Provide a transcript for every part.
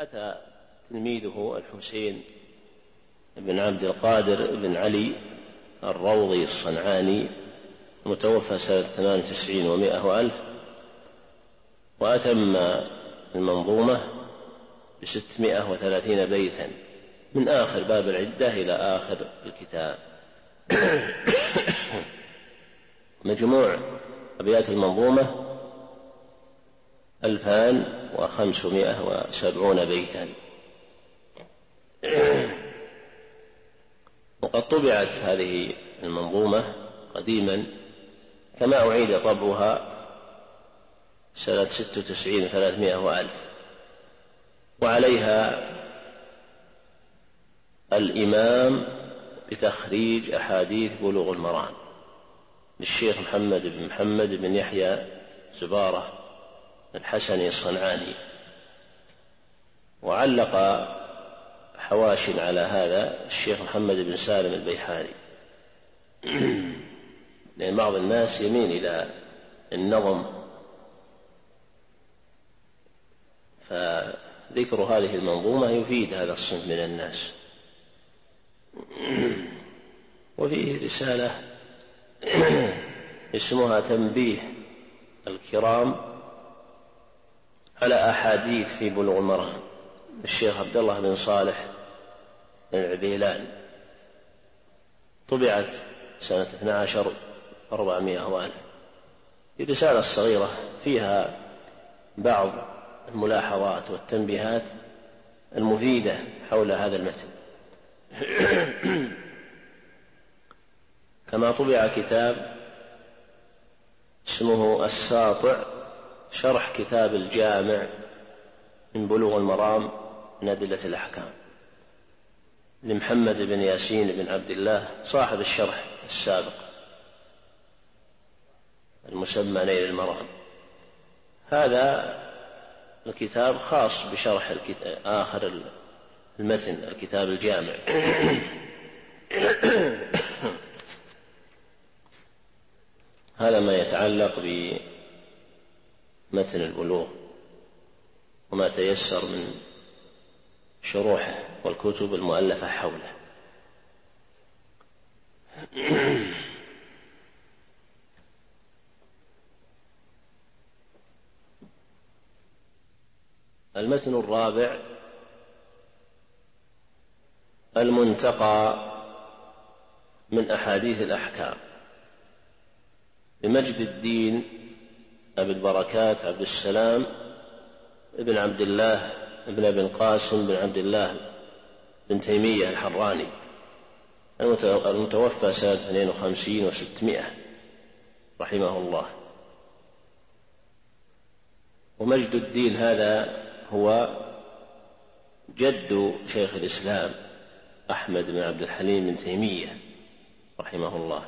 أتى تلميذه الحسين بن عبد القادر بن علي الروضي الصنعاني متوفى سنة 98 و100 وألف، وأتم المنظومة ب630 بيتا من آخر باب العدة إلى آخر الكتاب. مجموع أبيات المنظومة 2570 بيتا. وقد طبعت هذه المنظومة قديما كما أعيد طبعها سنة 96 و300 وألف، وعليها الإمام بتخريج أحاديث بلوغ المرام للشيخ محمد بن يحيى زبارة الحسني الصنعاني، وعلق حواش على هذا الشيخ محمد بن سالم البيحاني. لأن بعض الناس يميل إلى النظم، فذكر هذه المنظومة يفيد هذا الصنف من الناس. وفيه رسالة اسمها تنبيه الكرام على أحاديث في بلوغ المرام الشيخ عبد الله بن صالح بن العبيلان، طبعت سنة 12 و400 وألف. في رسالة صغيرة فيها بعض الملاحظات والتنبيهات المفيدة حول هذا المتن. كما طبع كتاب اسمه الساطع شرح كتاب الجامع من بلوغ المرام من أدلة الأحكام لمحمد بن ياسين بن عبد الله صاحب الشرح السابق المسمى نيل المرام. هذا الكتاب خاص بشرح آخر المتن الكتاب الجامع. هذا ما يتعلق بمتن البلوغ وما تيسر من شروحه والكتب المؤلفة حوله. المتن الرابع المنتقى من أحاديث الأحكام لمجد الدين أبي البركات عبد السلام ابن عبد الله ابن ابن قاسم بن عبد الله بن تيمية الحراني المتوفى سنة 52 و600 رحمه الله. ومجد الدين هذا هو جد شيخ الإسلام أحمد بن عبد الحليم بن تيمية رحمه الله.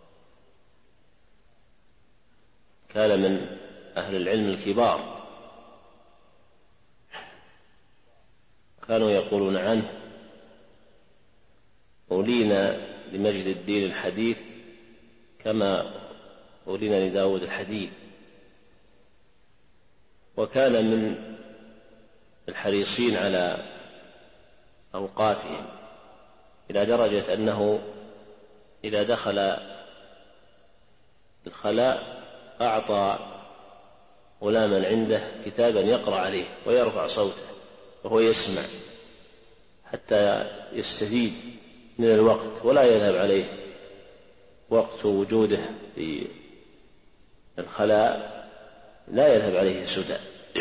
كان من أهل العلم الكبار، كانوا يقولون عنه أولينا لمجد الدين الحديث كما أولينا لداود الحديث. وكان من الحريصين على أوقاتهم إلى درجة أنه إذا دخل الخلاء أعطى غلاما عنده كتابا يقرأ عليه ويرفع صوته وهو يسمع حتى يستفيد من الوقت ولا يذهب عليه وقت وجوده في الخلاء، لا يذهب عليه سدى.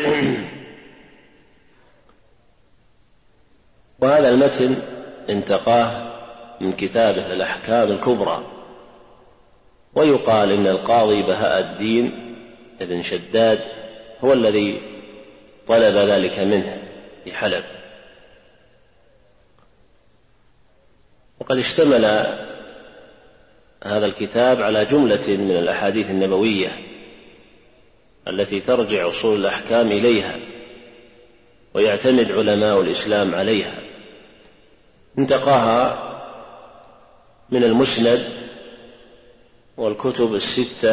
وهذا المتن انتقاه من كتابه الأحكام الكبرى. ويقال إن القاضي بهاء الدين ابن شداد هو الذي طلب ذلك منه في حلب. وقد اشتمل هذا الكتاب على جملة من الأحاديث النبوية التي ترجع أصول الأحكام إليها ويعتمد علماء الإسلام عليها. انتقاها من المسند والكتب الستة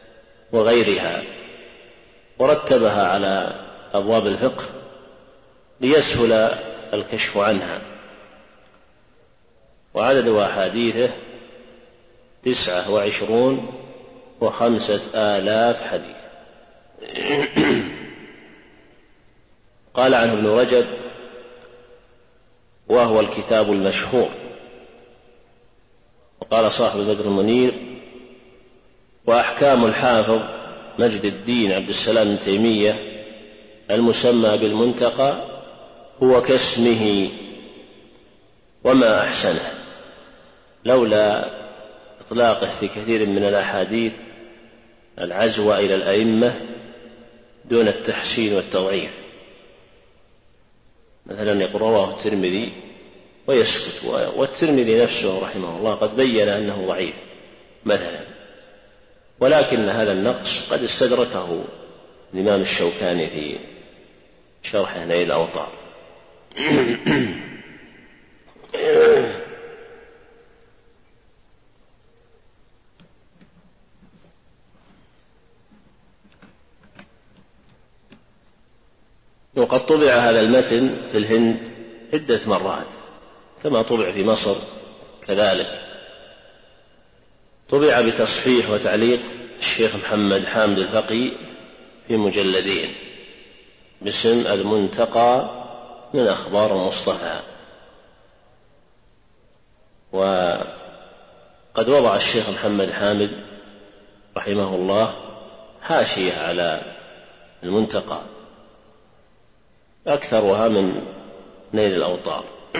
وغيرها، ورتبها على أبواب الفقه ليسهل الكشف عنها. وعدد أحاديثه 29,500 حديث. قال عنه ابن رجب: وهو الكتاب المشهور. وقال صاحب بدر المنير: وأحكام الحافظ مجد الدين عبد السلام بن تيمية المسمى بالمنتقى هو كاسمه وما أحسنه، لولا إطلاقه في كثير من الأحاديث العزو إلى الأئمة دون التحسين والتضعيف. مثلا يقول رواه الترمذي ويسكت، والترمذي نفسه رحمه الله قد بين أنه ضعيف مثلا، ولكن هذا النقص قد استدركه الإمام الشوكاني في شرح نيل الأوطار. وقد طبع هذا المتن في الهند عدة مرات، كما طبع في مصر كذلك. طبع بتصحيح وتعليق الشيخ محمد حامد الفقي في مجلدين باسم المنتقى من أخبار المصطفى. وقد وضع الشيخ محمد حامد رحمه الله حاشية على المنتقى أكثرها من نيل الأوطار.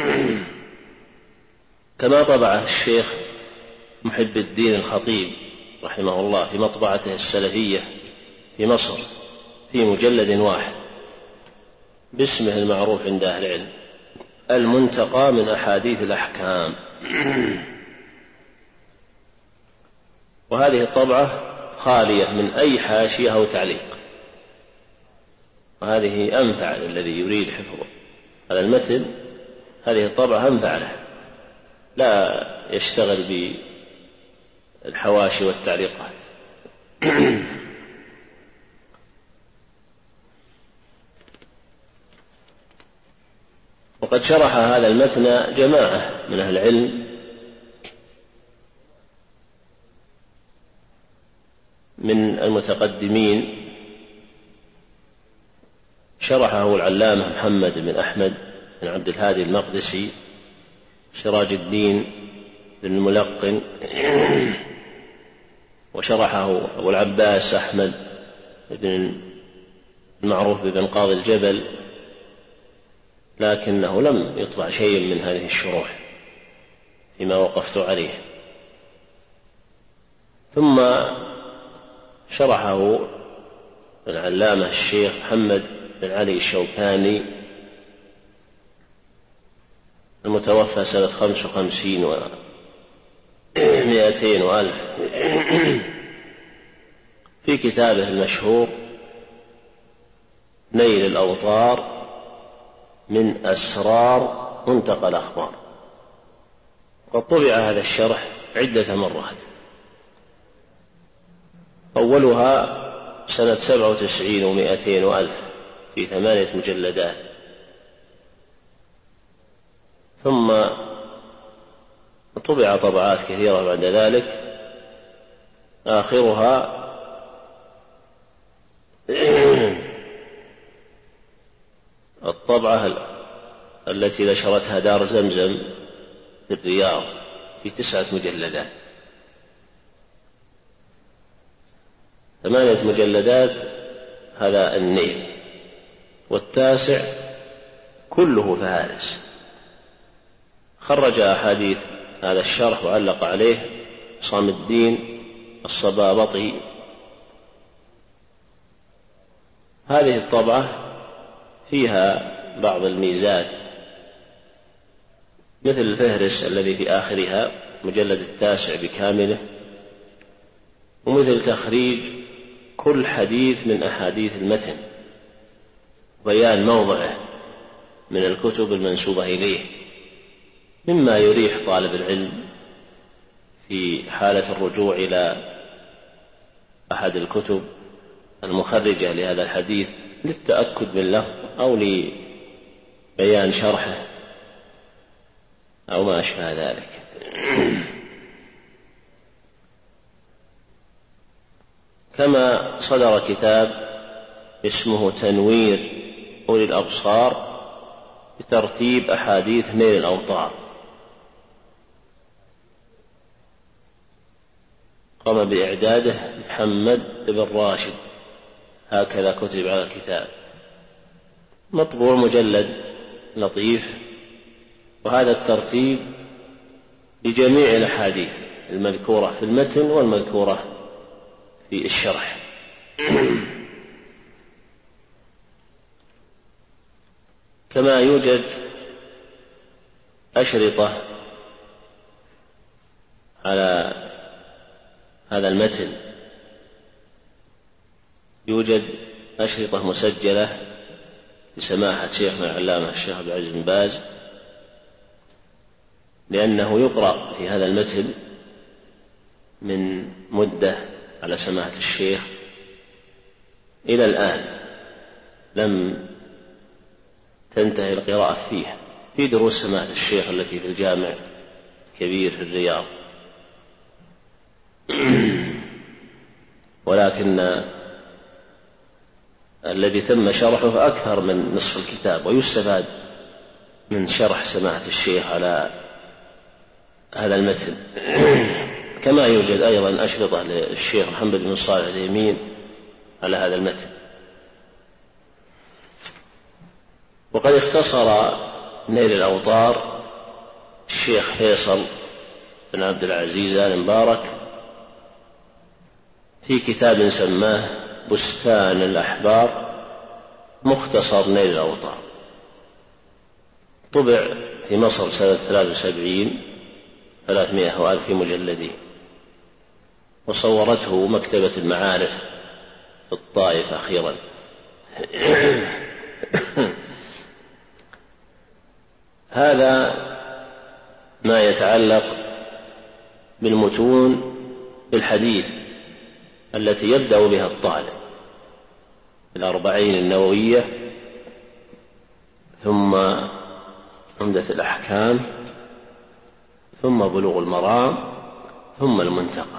كما طبع الشيخ محب الدين الخطيب رحمه الله في مطبعته السلفية في مصر في مجلد واحد باسمه المعروف عند أهل العلم المنتقى من أحاديث الأحكام. وهذه الطبعة خالية من أي حاشية أو تعليق، وهذه أنفع للذي يريد حفظه هذا المتن. هذه الطبعة أنفع له، لا يشتغل بالحواشي والتعليقات. وقد شرح هذا المتن جماعة من أهل العلم من المتقدمين. شرحه العلامة محمد بن أحمد بن عبد الهادي المقدسي، سراج الدين بن الملقن، وشرحه أبو العباس أحمد بن المعروف بن قاضي الجبل، لكنه لم يطبع شيء من هذه الشروح فيما وقفت عليه. ثم شرحه العلامة الشيخ محمد بن علي الشوكاني المتوفى سنة 55 و200 وألف في كتابه المشهور نيل الأوطار من أسرار منتقى الأخبار. قد طبع هذا الشرح عدة مرات، أولها سنة 97 و200 وألف في 8 مجلدات، ثم طبع طبعات كثيرة بعد ذلك، آخرها الطبعة التي نشرتها دار زمزم في الرياض في 9 مجلدات، 8 مجلدات هذا النيل، والتاسع كله فهارس. خرج أحاديث هذا الشرح وعلق عليه صام الدين الصبابطي. هذه الطبعة فيها بعض الميزات، مثل الفهرس الذي في آخرها مجلد التاسع بكامله، ومثل تخريج كل حديث من أحاديث المتن، بيان موضعه من الكتب المنسوبة إليه، مما يريح طالب العلم في حالة الرجوع إلى أحد الكتب المخرجة لهذا الحديث للتأكد من اللفظ أو بيان شرحه أو ما أشبه ذلك. كما صدر كتاب اسمه تنوير أولي الأبصار بترتيب أحاديث نيل الأوطار، قام بإعداده محمد بن راشد، هكذا كتب على الكتاب، مطبوع مجلد لطيف. وهذا الترتيب لجميع الأحاديث المذكورة في المتن والمذكورة في الشرح. كما يوجد أشرطة على هذا المتن، يوجد أشرطة مسجلة لسماحة شيخنا العلامة الشيخ عبد العزيز بن باز، لأنه يقرأ في هذا المتن من مدة على سماحة الشيخ إلى الآن لم تنتهي القراءة فيه، في دروس سماحة الشيخ التي في الجامع الكبير في الرياض، ولكن الذي تم شرحه أكثر من نصف الكتاب، ويستفاد من شرح سماحة الشيخ على هذا المتن. كما يوجد أيضا أشرطة للشيخ محمد بن صالح العثيمين على هذا المتن. وقد اختصر نيل الأوطار الشيخ فيصل بن عبد العزيز آل مبارك في كتاب سماه بستان الأحبار مختصر نيل الأوطار، طبع في مصر سنة 73 300 مجلدين، وصورته مكتبة المعارف في الطائف أخيرا. هذا ما يتعلق بالمتون بالحديث التي يبدأ بها الطالب، الأربعين النووية، ثم عمدة الأحكام، ثم بلوغ المرام، ثم المنتقى.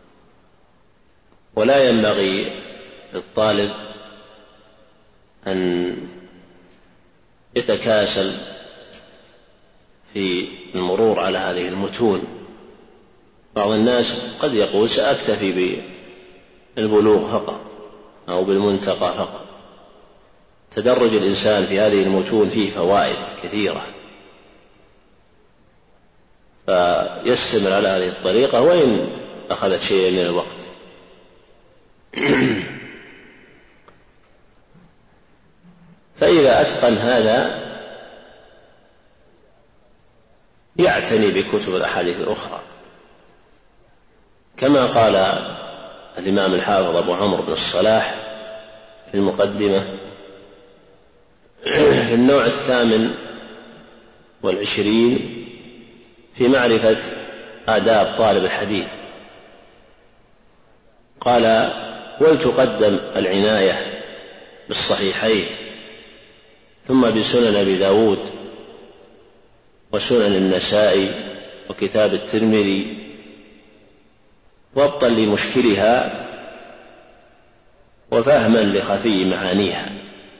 ولا ينبغي للطالب أن يتكاسل في المرور على هذه المتون. بعض الناس قد يقول سأكتفي بالبلوغ فقط أو بالمنتقى فقط. تدرج الإنسان في هذه المتون فيه فوائد كثيرة، فيستمر على هذه الطريقة وإن أخذت شيئا من الوقت. فإذا أتقن هذا يعتني بكتب الأحاديث الأخرى، كما قال الإمام الحافظ أبو عمرو بن الصلاح في المقدمة في النوع 28 في معرفة آداب طالب الحديث، قال: ولتقدم العناية بالصحيحين، ثم بسنن أبي داود وسنن النسائي وكتاب الترمذي، ضبطا لمشكلها وفهما لخفي معانيها.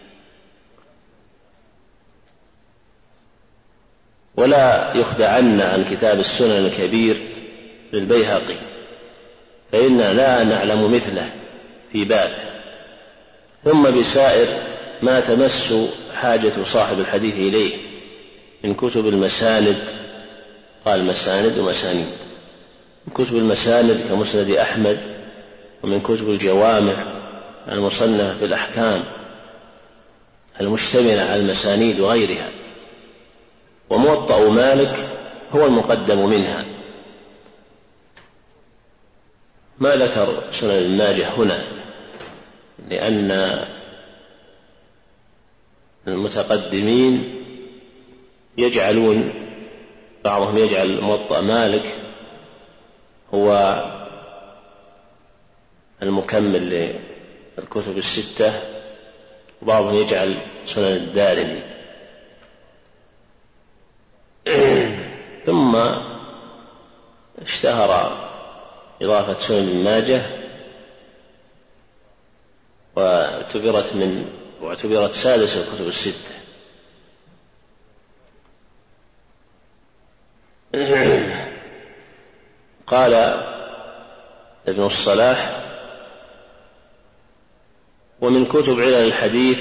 ولا يخدعن عن كتاب السنن الكبير للبيهقي، فإننا لا نعلم مثله في بابه، ثم بسائر ما تمس حاجة صاحب الحديث إليه من كتب المساند، قال مساند ومسانيد، من كتب المساند كمسند أحمد، ومن كتب الجوامع المصنفة في الأحكام المشتملة على المسانيد وغيرها، وموطأ مالك هو المقدم منها. ما ذكر سنن ابن ماجه هنا، لأن المتقدمين يجعلون، بعضهم يجعل موطأ مالك هو المكمل للكتب الستة، وبعضهم يجعل سنن الدارمي، ثم اشتهر إضافة سنن ابن ماجه، واعتبرت سادس الكتب الستة. قال ابن الصلاح: ومن كتب علل الحديث،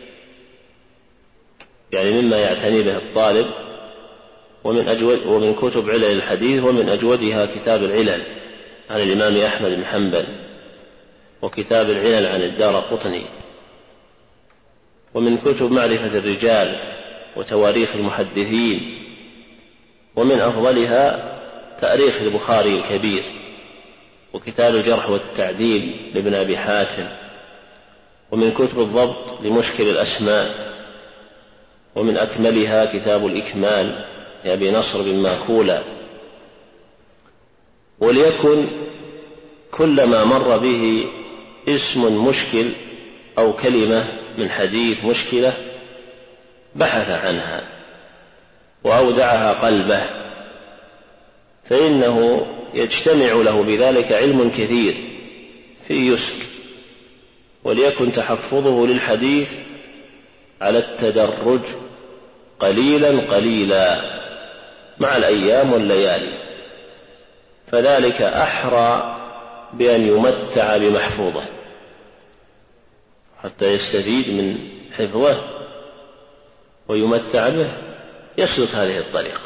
يعني مما يعتني به الطالب، ومن كتب علل الحديث ومن أجودها كتاب العلل عن الإمام أحمد بن حنبل، وكتاب العلل عن الدارقطني، ومن كتب معرفة الرجال وتواريخ المحدثين، ومن أفضلها تاريخ البخاري الكبير، وكتاب الجرح والتعديل لابن أبي حاتم، ومن كتب الضبط لمشكل الأسماء، ومن أكملها كتاب الإكمال لأبي نصر بن ماكولة. وليكن كلما مر به اسم مشكل أو كلمة من حديث مشكلة بحث عنها وأودعها قلبه، فإنه يجتمع له بذلك علم كثير في يسر. وليكن تحفظه للحديث على التدرج قليلا قليلا مع الأيام والليالي، فذلك أحرى بأن يمتع بمحفوظه حتى يستفيد من حفظه ويمتع به، يسلك هذه الطريقة.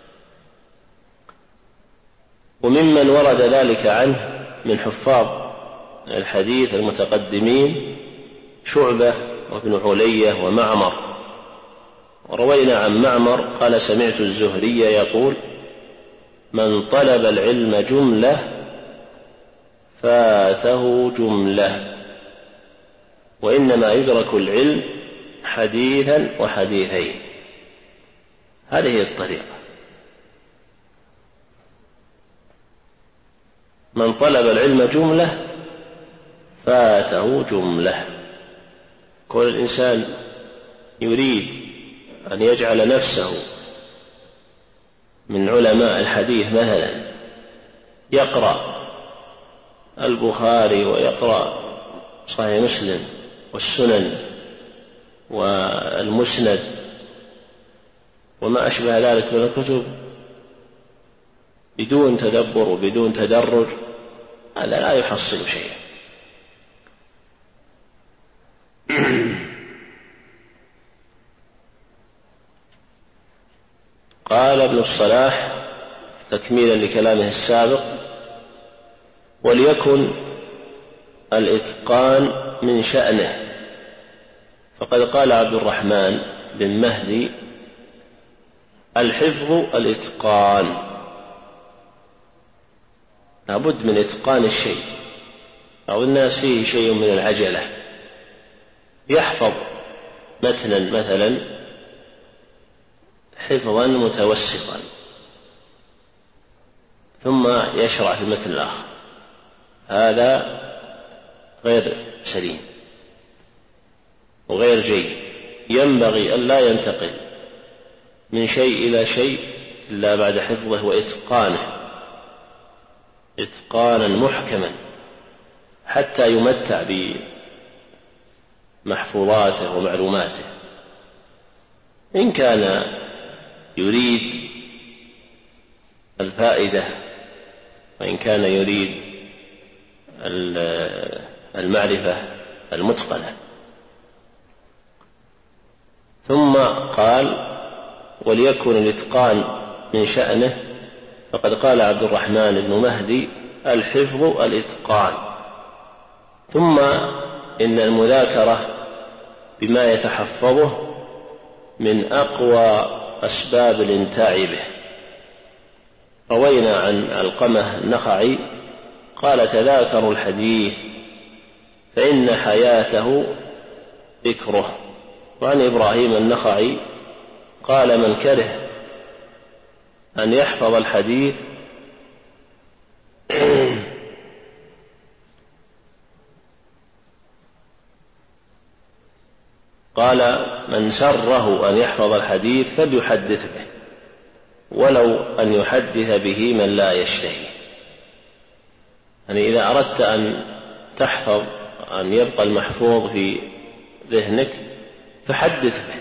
وممن ورد ذلك عنه من حفاظ الحديث المتقدمين شعبة وابن علية ومعمر. وروينا عن معمر قال: سمعت الزهري يقول: من طلب العلم جملة فاته جملة، وإنما يدرك العلم حديثا وحديثين. هذه هي الطريقة. من طلب العلم جملة فاته جملة. كل الإنسان يريد أن يجعل نفسه من علماء الحديث، مثلا يقرأ البخاري ويقرأ صحيح مسلم والسنن والمسند وما أشبه ذلك من الكتب بدون تدبر وبدون تدرج، هذا لا يحصل شيئا. قال ابن الصلاح تكميلا لكلامه السابق: وليكن الإتقان من شأنه، فقد قال عبد الرحمن بن مهدي: الحفظ الإتقان، لابد من إتقان الشيء. أو الناس فيه شيء من العجلة، يحفظ متنا مثلا حفظا متوسطا ثم يشرع في المتن الآخر، هذا غير سليم وغير جيد. ينبغي أن لا ينتقل من شيء إلى شيء إلا بعد حفظه وإتقانه إتقانا محكما حتى يمتع بمحفوظاته ومعلوماته. إن كان يريد الفائدة وإن كان يريد المعرفة المتقنة. ثم قال: وليكن الإتقان من شأنه، فقد قال عبد الرحمن بن مهدي: الحفظ الإتقان. ثم إن المذاكرة بما يتحفظه من أقوى أسباب الامتاع به. روينا عن علقمة النخعي قال: تذاكروا الحديث فإن حياته ذكره. وعن إبراهيم النخعي قال: من كره أن يحفظ الحديث قال: من سره أن يحفظ الحديث فليحدث به. ولو أن يحدث به من لا يشتهي. يعني إذا أردت أن تحفظ أن يبقى المحفوظ في ذهنك فحدث به،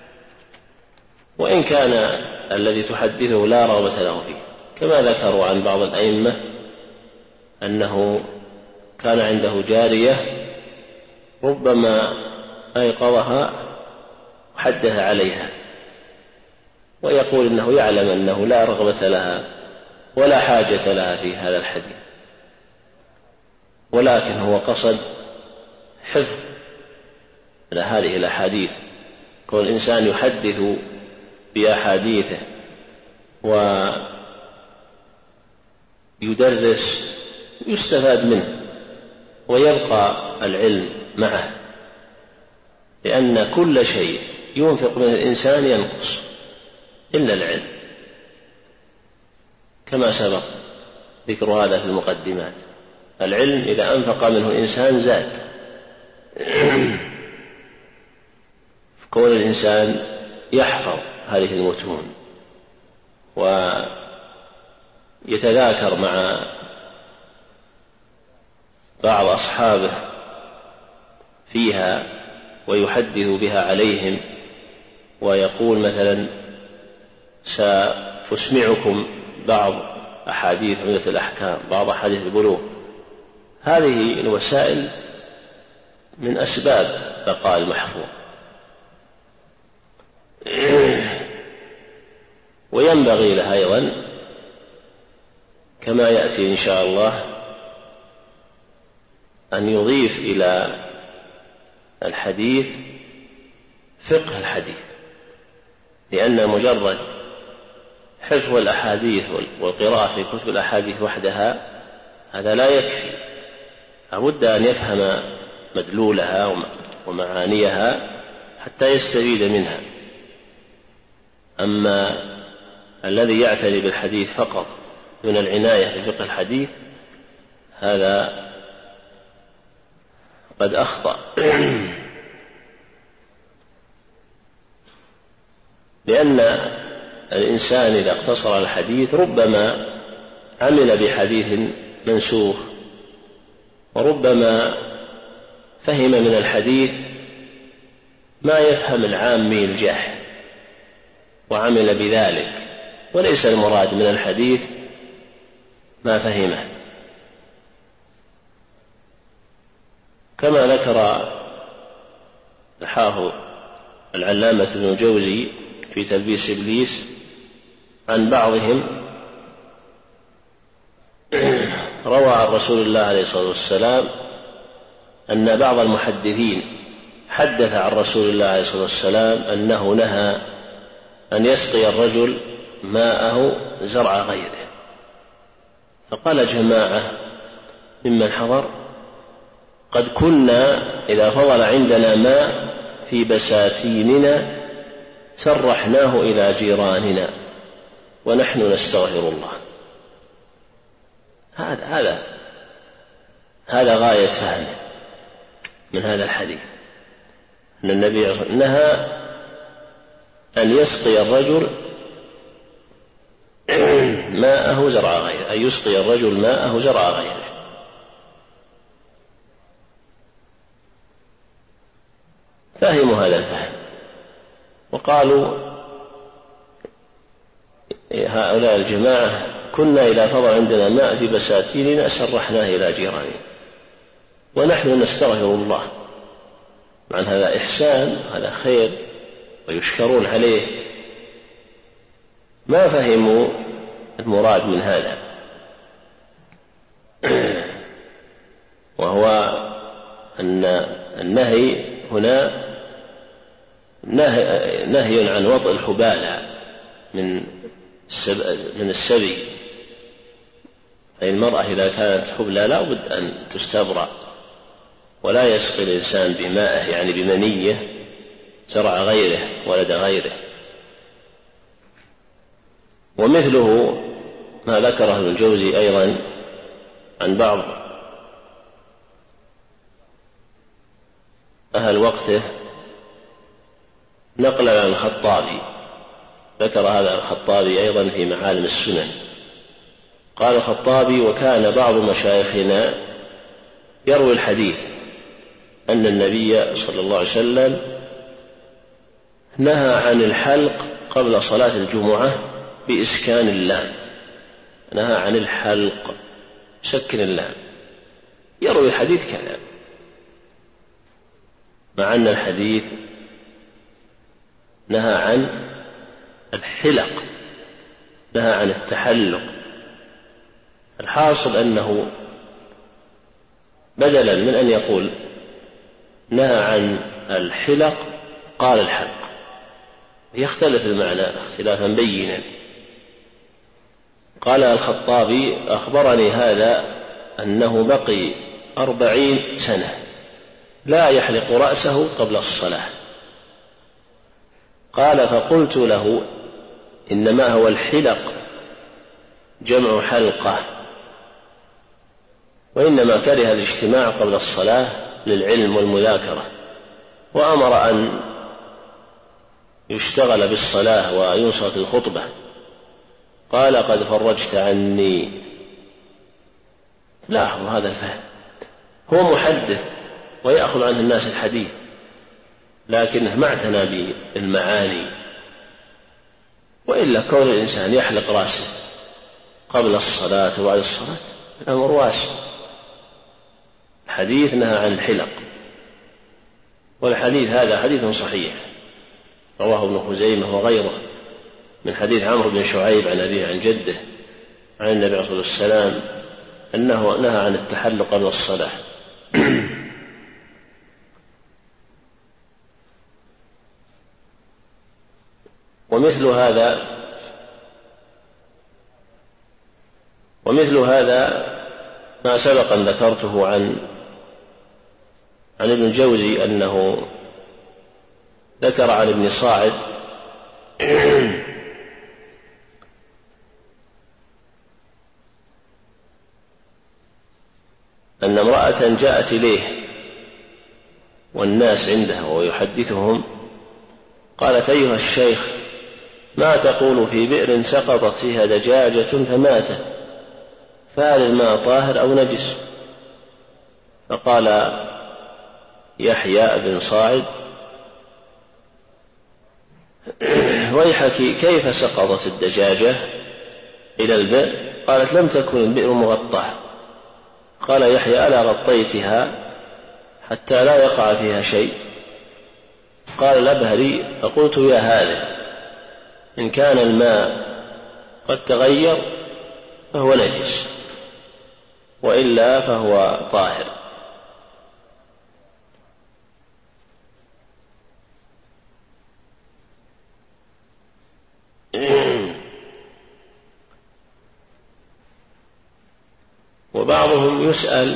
وإن كان الذي تحدثه لا رغبة له فيه، كما ذكروا عن بعض الأئمة أنه كان عنده جارية ربما أيقظها وحدث عليها، ويقول إنه يعلم أنه لا رغبة لها ولا حاجة لها في هذا الحديث، ولكن هو قصد حفظ هذه الأحاديث. كون الإنسان يحدث بأحاديثه ويدرس يستفاد منه ويبقى العلم معه، لأن كل شيء ينفق منه الإنسان ينقص إلا العلم، كما سبق ذكر هذا في المقدمات. العلم إذا أنفق منه الإنسان زاد. كون الإنسان يحفظ هذه المتون ويتذاكر مع بعض أصحابه فيها ويحدث بها عليهم، ويقول مثلا سأسمعكم بعض أحاديث عمدة الأحكام، بعض أحاديث البلوغ، هذه الوسائل من أسباب بقاء المحفوظ. وينبغي له أيضا كما يأتي إن شاء الله أن يضيف إلى الحديث فقه الحديث، لأن مجرد حفظ الأحاديث والقراءة في كتب الأحاديث وحدها هذا لا يكفي، لابد أن يفهم مدلولها ومعانيها حتى يستفيد منها. أما الذي يعتني بالحديث فقط دون العناية بفقه الحديث هذا قد أخطأ. لأن الإنسان إذا اقتصر على الحديث ربما عمل بحديث منسوخ، وربما فهم من الحديث ما يفهم العامي الجاهل وعمل بذلك، وليس المراد من الحديث ما فهمه. كما ذكر الحافظ العلامة ابن الجوزي في تلبيس إبليس عن بعضهم روى عن رسول الله عليه الصلاة والسلام أن بعض المحدثين حدث عن رسول الله عليه الصلاة والسلام أنه نهى أن يسقي الرجل ماءه زرع غيره، فقال جماعة ممن حضر: قد كنا إذا فضل عندنا ماء في بساتيننا سرحناه إلى جيراننا ونحن نستغفر الله. هذا غاية فهمه من هذا الحديث، أن النبي نهى أن يسقي الرجل ماءه زرع غيره، أن يسقي الرجل ماءه زرع غيره. فهموا هذا الفهم وقالوا هؤلاء الجماعة: كنا إذا فضل عندنا ماء في بساتيننا سرحناه إلى جيراننا ونحن نستغفر الله. مع هذا إحسان، هذا خير ويشكرون عليه. ما فهموا المراد من هذا، وهو أن النهي هنا نهي عن وطئ الحبالة من السبي. فالمرأة إذا كانت حبلى لا بد أن تستبرأ، ولا يسقي الإنسان بمائه يعني بمنيه زرع غيره ولد غيره. ومثله ما ذكره ابن الجوزي أيضا عن بعض أهل وقته نقلا عن الخطابي ذكر هذا الخطابي أيضا في معالم السنن. قال الخطابي: وكان بعض مشايخنا يروي الحديث أن النبي صلى الله عليه وسلم نهى عن الحلق قبل صلاة الجمعة بإسكان اللام. نهى عن الحلق، سكن اللام، يروي الحديث كذا، مع أن الحديث نهى عن الحلق، نهى عن التحلق. الحاصل أنه بدلا من أن يقول نهى عن الحلق قال الحلق، يختلف المعنى اختلافا بينا. قال الخطابي: أخبرني هذا أنه بقي 40 سنة لا يحلق رأسه قبل الصلاة. قال: فقلت له: إنما هو الحلق جمع حلقة، وإنما كره الاجتماع قبل الصلاة للعلم والمذاكرة، وأمر أن يشتغل بالصلاة وينصت الخطبة. قال: قد فرجت عني. لاحظوا هذا الفهم، هو محدث ويأخذ عنه الناس الحديث، لكنه ما اعتنى بالمعاني. وإلا كون الإنسان يحلق رأسه قبل الصلاة وبعد الصلاة الأمر واسع. الحديث نهى عن الحلق، والحديث هذا حديث صحيح رواه ابن خزيمة وغيره من حديث عمرو بن شعيب عن أبيه عن جده عن النبي عليه الصلاة والسلام أنه نهى عن التحلق قبل الصلاة. ومثل هذا ما سبق أن ذكرته عن ابن الجوزي أنه ذكر عن ابن صاعد أن امرأة جاءت إليه والناس عنده ويحدثهم، قالت: أيها الشيخ، ما تقول في بئر سقطت فيها دجاجة فماتت، فهل الماء طاهر أو نجس؟ فقال يحيى بن صاعد: ويحك، كيف سقطت الدجاجة إلى البئر؟ قالت: لم تكن البئر مغطاة. قال يحيى: ألا غطيتها حتى لا يقع فيها شيء؟ قال الأبهري: فقلت: يا هذا، إن كان الماء قد تغير فهو نجس، وإلا فهو طاهر. وبعضهم يسأل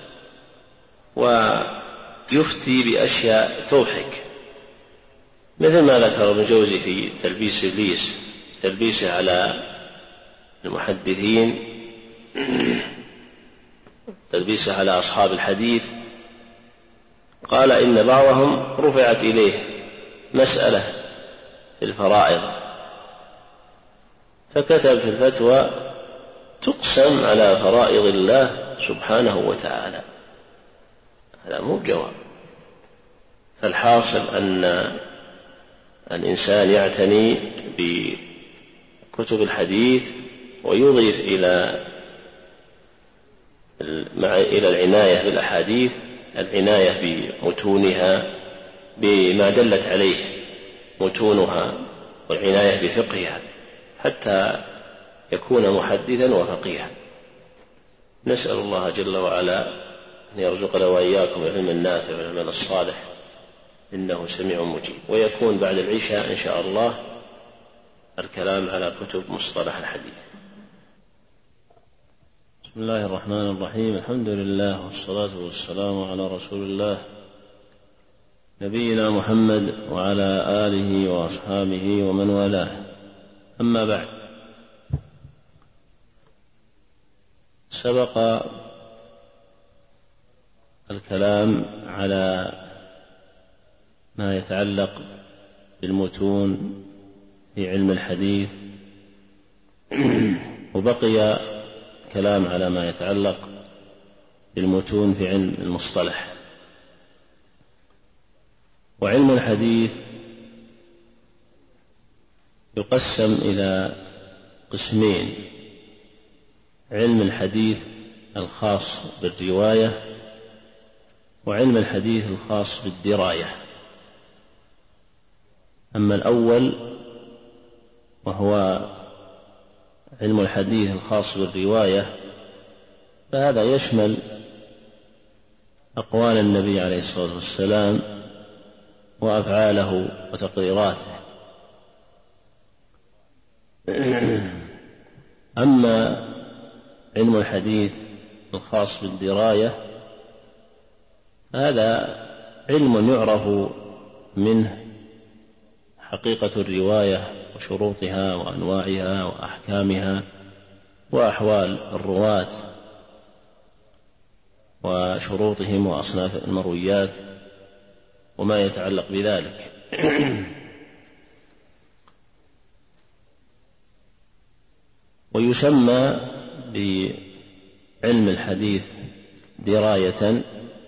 ويفتي بأشياء توحك، مثل ما ذكر ابن جوزي في تلبيس إبليس، تلبيسه على المحدثين، تلبيسه على أصحاب الحديث. قال: إن بعضهم رفعت إليه مسألة في الفرائض، فكتب في الفتوى: تقسم على فرائض الله سبحانه وتعالى. هذا مو جواب. فالحاصل أن الإنسان يعتني بكتب الحديث ويضيف إلى العناية بالأحاديث العناية بمتونها بما دلت عليه متونها، والعناية بفقهها، حتى يكون محدثا وفقيها. نسأل الله جل وعلا أن يرزقنا وإياكم العلم النافع والعمل الصالح، إنه سميع مجيب. ويكون بعد العشاء إن شاء الله الكلام على كتب مصطلح الحديث. بسم الله الرحمن الرحيم. الحمد لله والصلاة والسلام على رسول الله نبينا محمد وعلى آله وأصحابه ومن والاه. أما بعد، سبق الكلام على ما يتعلق بالمتون في علم الحديث، وبقي كلام على ما يتعلق بالمتون في علم المصطلح. وعلم الحديث يقسم إلى قسمين: علم الحديث الخاص بالرواية، وعلم الحديث الخاص بالدراية. أما الأول وهو علم الحديث الخاص بالرواية فهذا يشمل أقوال النبي عليه الصلاة والسلام وأفعاله وتقريراته. أما علم الحديث الخاص بالدراية هذا علم يعرف منه حقيقة الرواية وشروطها وأنواعها وأحكامها وأحوال الرواة وشروطهم وأصناف المرويات وما يتعلق بذلك. ويسمى بعلم الحديث دراية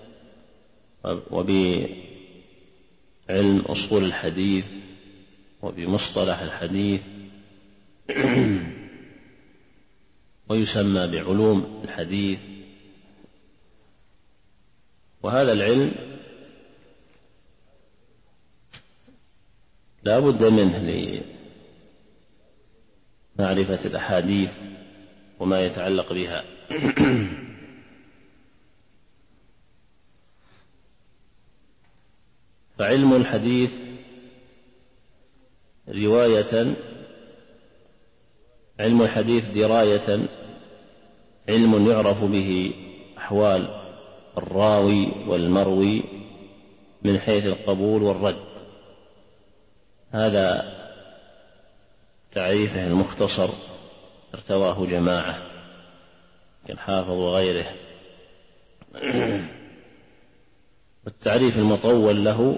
وبعلم أصول الحديث وبمصطلح الحديث، ويسمى بعلوم الحديث. وهذا العلم لا بد منه لمعرفة الأحاديث وما يتعلق بها. فعلم الحديث رواية، علم الحديث دراية علم يعرف به أحوال الراوي والمروي من حيث القبول والرد. هذا تعريفه المختصر ارتواه جماعة كالحافظ وغيره. والتعريف المطول له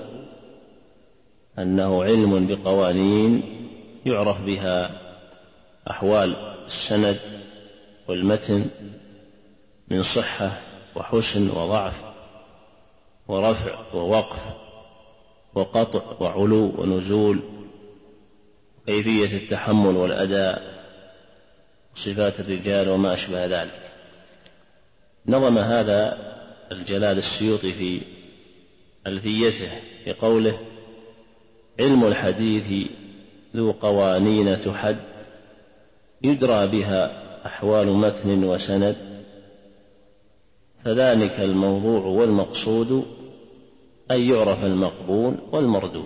أنه علم بقوانين يعرف بها أحوال السند والمتن من صحة وحسن وضعف ورفع ووقف وقطع وعلو ونزول، كيفية التحمل والأداء، صفات الرجال وما أشبه ذلك. نظم هذا الجلال السيوطي في ألفيته في قوله: علم الحديث ذو قوانين تحد، يدرى بها أحوال متن وسند، فذلك الموضوع والمقصود أن يعرف المقبول والمردود.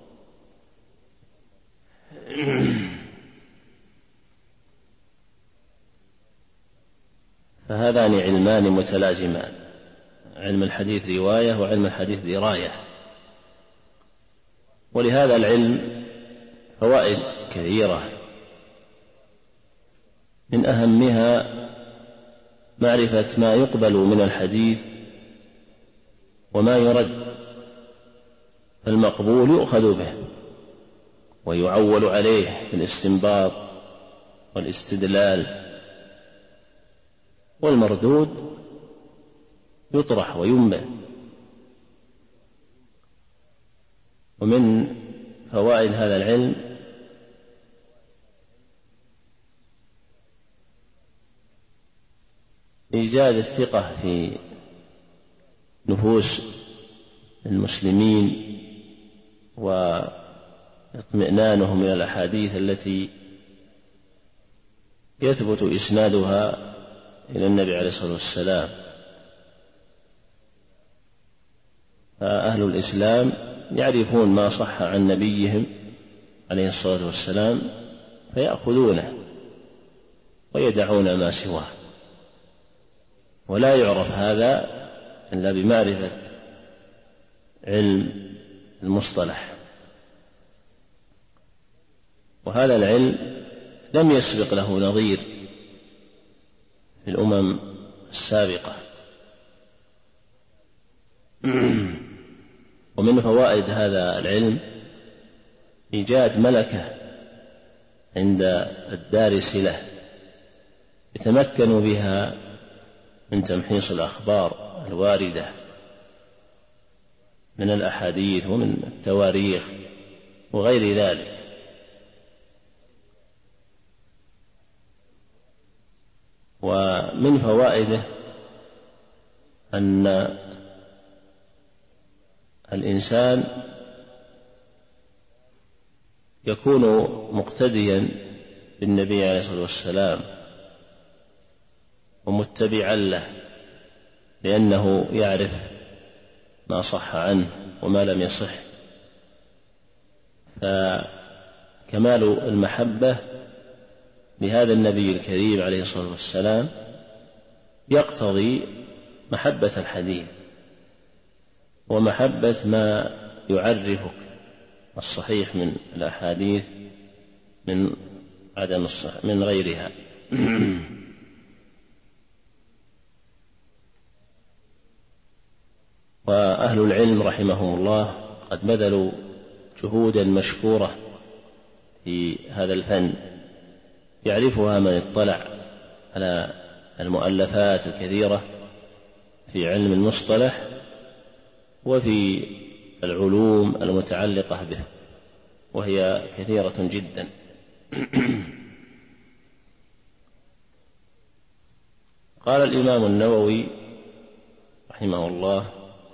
فهذان علمان متلازمان: علم الحديث رواية وعلم الحديث دراية. ولهذا العلم فوائد كثيرة، من أهمها معرفة ما يقبل من الحديث وما يرد. فالمقبول يؤخذ به ويعول عليه بالاستنباط والاستدلال، والمردود يطرح وينبه. ومن فوائد هذا العلم إيجاد الثقة في نفوس المسلمين واطمئنانهم إلى الأحاديث التي يثبت إسنادها إلى النبي عليه الصلاة والسلام. فأهل الإسلام يعرفون ما صح عن نبيهم عليه الصلاة والسلام فيأخذونه ويدعون ما سواه، ولا يعرف هذا إلا بمعرفة علم المصطلح. وهذا العلم لم يسبق له نظير في الأمم السابقة. ومن فوائد هذا العلم إيجاد ملكة عند الدارس له، يتمكن بها من تمحيص الأخبار الواردة من الأحاديث ومن التواريخ وغير ذلك. ومن فوائده أن الإنسان يكون مقتديا بالنبي عليه الصلاة والسلام ومتبعا له، لأنه يعرف ما صح عنه وما لم يصح. فكمال المحبة لهذا النبي الكريم عليه الصلاة والسلام يقتضي محبة الحديث ومحبة ما يعرفك الصحيح من الأحاديث من عدم الصحيح من غيرها. وأهل العلم رحمهم الله قد بذلوا جهودا مشكورة في هذا الفن، يعرفها من اطلع على المؤلفات الكثيرة في علم المصطلح وفي العلوم المتعلقة به، وهي كثيرة جدا. قال الإمام النووي رحمه الله: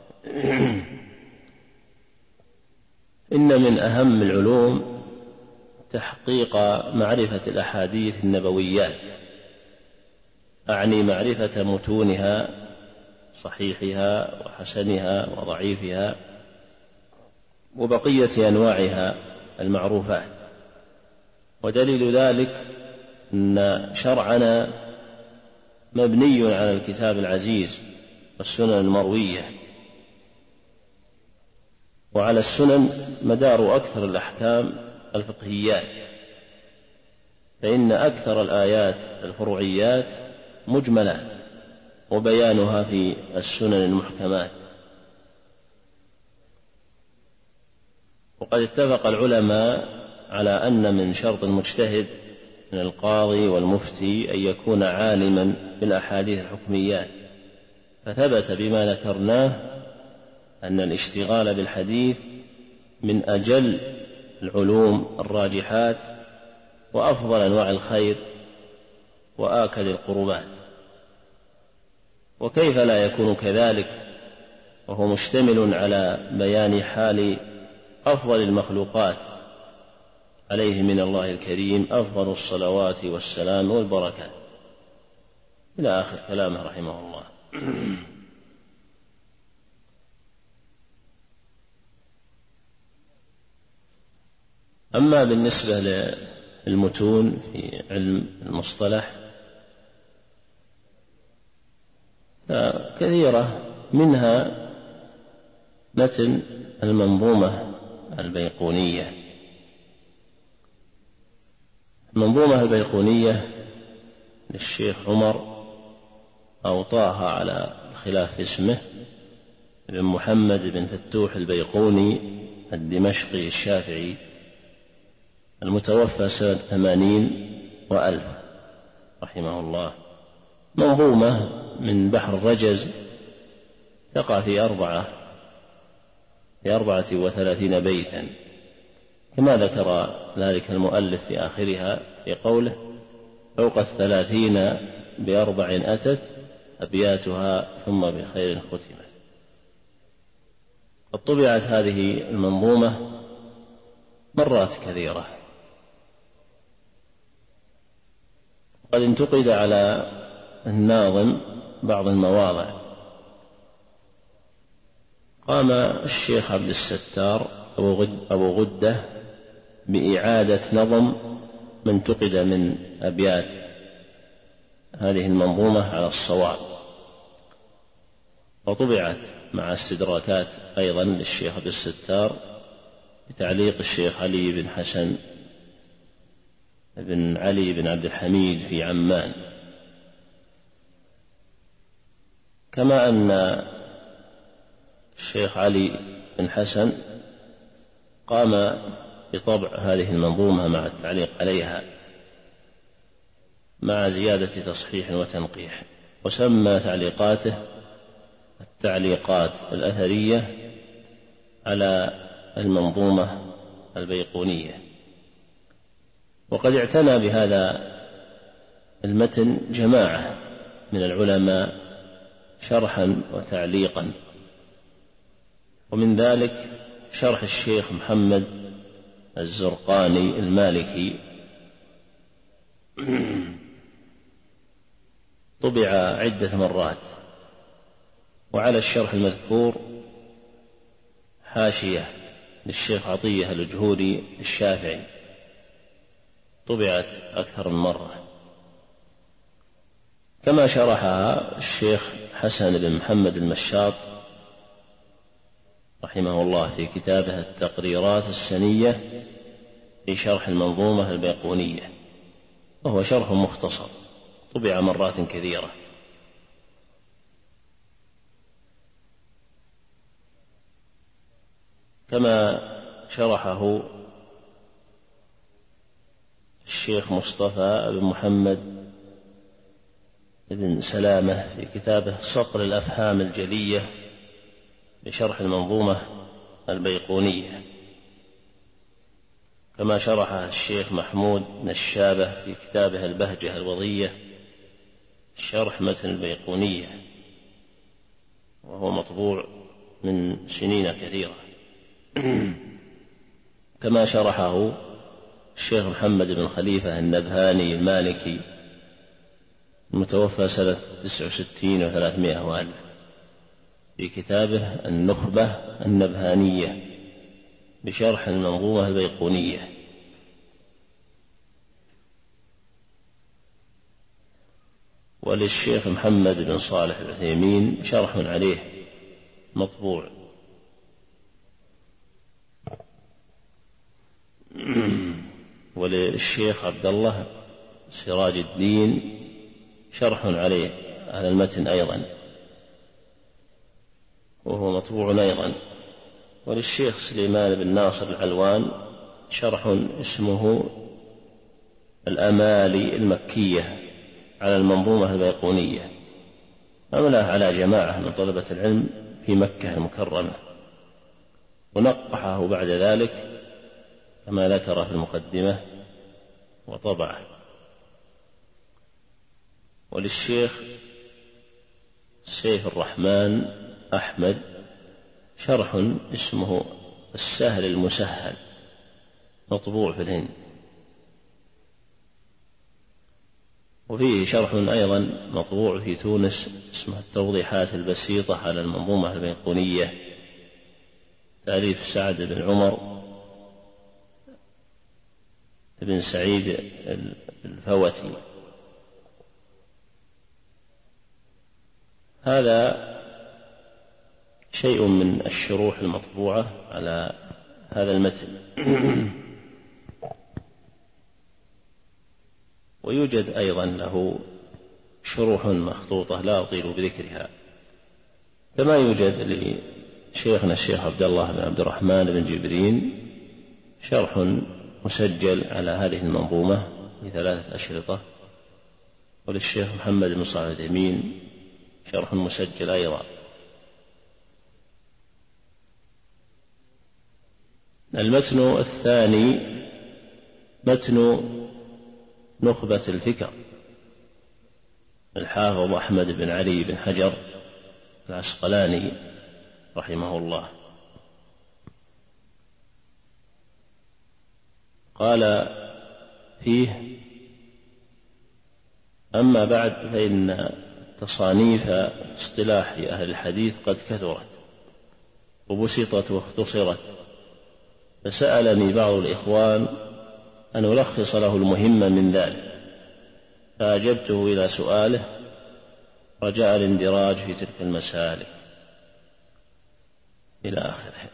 إن من أهم العلوم تحقيق معرفة الأحاديث النبويات، أعني معرفة متونها، صحيحها وحسنها وضعيفها وبقية أنواعها المعروفات. ودليل ذلك أن شرعنا مبني على الكتاب العزيز والسنن المروية، وعلى السنن مدار أكثر الأحكام الفقهيات، فإن أكثر الآيات الفروعيات مجملات وبيانها في السنن المحكمات. وقد اتفق العلماء على أن من شرط المجتهد من القاضي والمفتي أن يكون عالما بالأحاديث الحكميات، فثبت بما ذكرناه أن الاشتغال بالحديث من أجل العلوم الراجحات وأفضل أنواع الخير وآكل القربات. وكيف لا يكون كذلك وهو مشتمل على بيان حال أفضل المخلوقات عليه من الله الكريم أفضل الصلوات والسلام والبركات، إلى آخر كلامه رحمه الله. أما بالنسبة للمتون في علم المصطلح فكثيرة، منها متن المنظومة البيقونية. المنظومة البيقونية للشيخ عمر أو طه على الخلاف في اسمه بن محمد بن فتوح البيقوني الدمشقي الشافعي، المتوفى سنة 80 وألف رحمه الله. منظومة من بحر الرجز تقع في 34 بيتا، كما ذكر ذلك المؤلف في آخرها في قوله: فوق 30 ب4 أتت أبياتها ثم بخير ختمت. قد طبعت هذه المنظومة مرات كثيرة، قد انتقد على الناظم بعض المواضع. قام الشيخ عبد الستار أبو غدة بإعادة نظم ما انتقد من أبيات هذه المنظومة على الصواب، وطبعت مع استدراكات أيضا للشيخ عبد الستار بتعليق الشيخ علي بن حسن بن علي بن عبد الحميد في عمان. كما أن الشيخ علي بن حسن قام بطبع هذه المنظومة مع التعليق عليها مع زيادة تصحيح وتنقيح، وسمى تعليقاته التعليقات الأثرية على المنظومة البيقونية. وقد اعتنى بهذا المتن جماعة من العلماء شرحا وتعليقا، ومن ذلك شرح الشيخ محمد الزرقاني المالكي، طبع عدة مرات. وعلى الشرح المذكور حاشية للشيخ عطية الجهوري الشافعي، طبعت أكثر من مرة، كما شرحها الشيخ حسن بن محمد المشاط رحمه الله في كتابه التقريرات السنية في شرح المنظومة البيقونية، وهو شرح مختصر طبع مرات كثيرة. كما شرحه الشيخ مصطفى بن محمد بن سلامة في كتابه صقر الأفهام الجلية بشرح المنظومة البيقونية، كما شرحها الشيخ محمود نشابة في كتابه البهجة الوضية شرح متن البيقونية، وهو مطبوع من سنين كثيرة. كما شرحه الشيخ محمد بن خليفة النبهاني المالكي المتوفى سنة 69 و300 وألف في كتابه النخبة النبهانية بشرح المنظومة البيقونية. وللشيخ محمد بن صالح العثيمين شرح عليه مطبوع. وللشيخ عبد الله سراج الدين شرح عليه على المتن أيضا، وهو مطبوع أيضا. وللشيخ سليمان بن ناصر العلوان شرح اسمه الأمالي المكية على المنظومة البيقونية، عمله على جماعة من طلبة العلم في مكة المكرمة، ونقحه بعد ذلك كما ذكر في المقدمة وطبعه. وللشيخ سيف الرحمن أحمد شرح اسمه السهل المسهل مطبوع في الهند. وفيه شرح أيضا مطبوع في تونس اسمه التوضيحات البسيطة على المنظومة البيقونية تأليف سعد بن عمر بن سعيد الفوتي. هذا شيء من الشروح المطبوعة على هذا المتن. ويوجد أيضا له شروح مخطوطة لا أطيل بذكرها، كما يوجد لشيخنا الشيخ عبد الله بن عبد الرحمن بن جبرين شرح مسجل على هذه المنظومة ب3 أشرطة. وللشيخ محمد بن صالح العثيمين شرح مسجل أيضا. المتن الثاني متن نخبة الفكر الحافظ أحمد بن علي بن حجر العسقلاني رحمه الله. قال فيه: أما بعد، فإن التصانيف اصطلاح أهل الحديث قد كثرت وبسطت واختصرت، فسألني بعض الإخوان أن ألخص له المهم من ذلك، فأجبته إلى سؤاله رجاء الاندراج في تلك المسالك إلى آخره.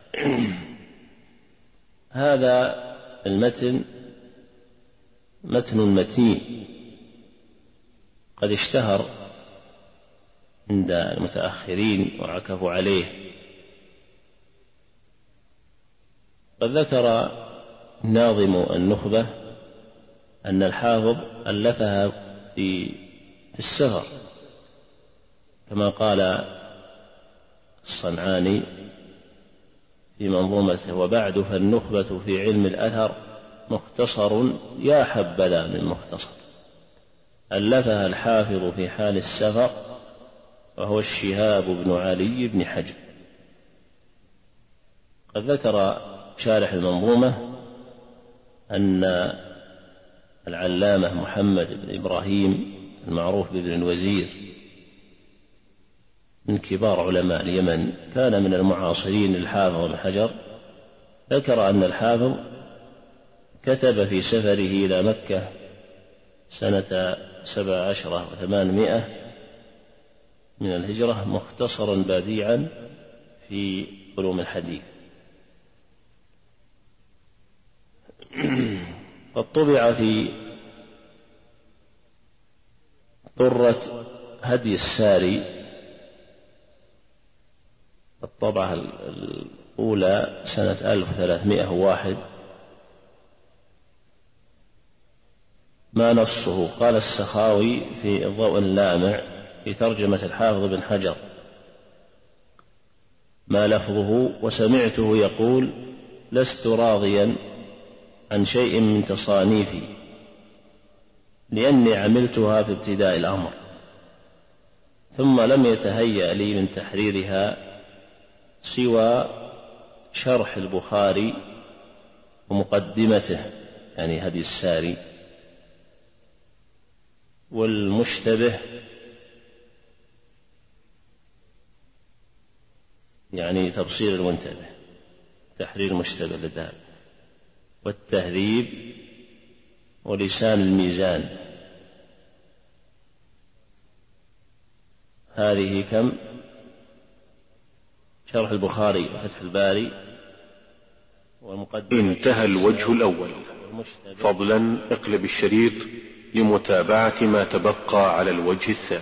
هذا المتن متن متين قد اشتهر عند المتأخرين وعكفوا عليه. قد ذكر ناظم النخبة أن الحافظ ألفها في السفر، كما قال الصنعاني في منظومته: وبعد فالنخبة في علم الأثر مختصر يا حبذا من مختصر، ألفها الحافظ في حال السفر وهو الشهاب بن علي بن حجر. قد ذكر شارح المنظومة أن العلامة محمد بن إبراهيم المعروف بابن الوزير من كبار علماء اليمن، كان من المعاصرين للحافظ بن حجر، ذكر أن الحافظ كتب في سفره إلى مكة سنة 17 و800 من الهجرة مختصرا بديعا في علوم الحديث. قد طبع في طرة هدي الساري الطبعة الأولى سنة 1301 ما نصه. قال السخاوي في الضوء اللامع في ترجمة الحافظ بن حجر: ما لفظه: وسمعته يقول: لست راضيا عن شيء من تصانيفي لأني عملتها في ابتداء الأمر، ثم لم يتهيأ لي من تحريرها سوى شرح البخاري ومقدمته يعني هدي الساري، والمشتبه يعني تبصير المنتبه تحرير المشتبه للذهب، والتهذيب، ولسان الميزان. هذه كم؟ شرح البخاري وفتح الباري والمقدمة. انتهى الوجه الأول. فضلا اقلب الشريط لمتابعة ما تبقى على الوجه الثاني.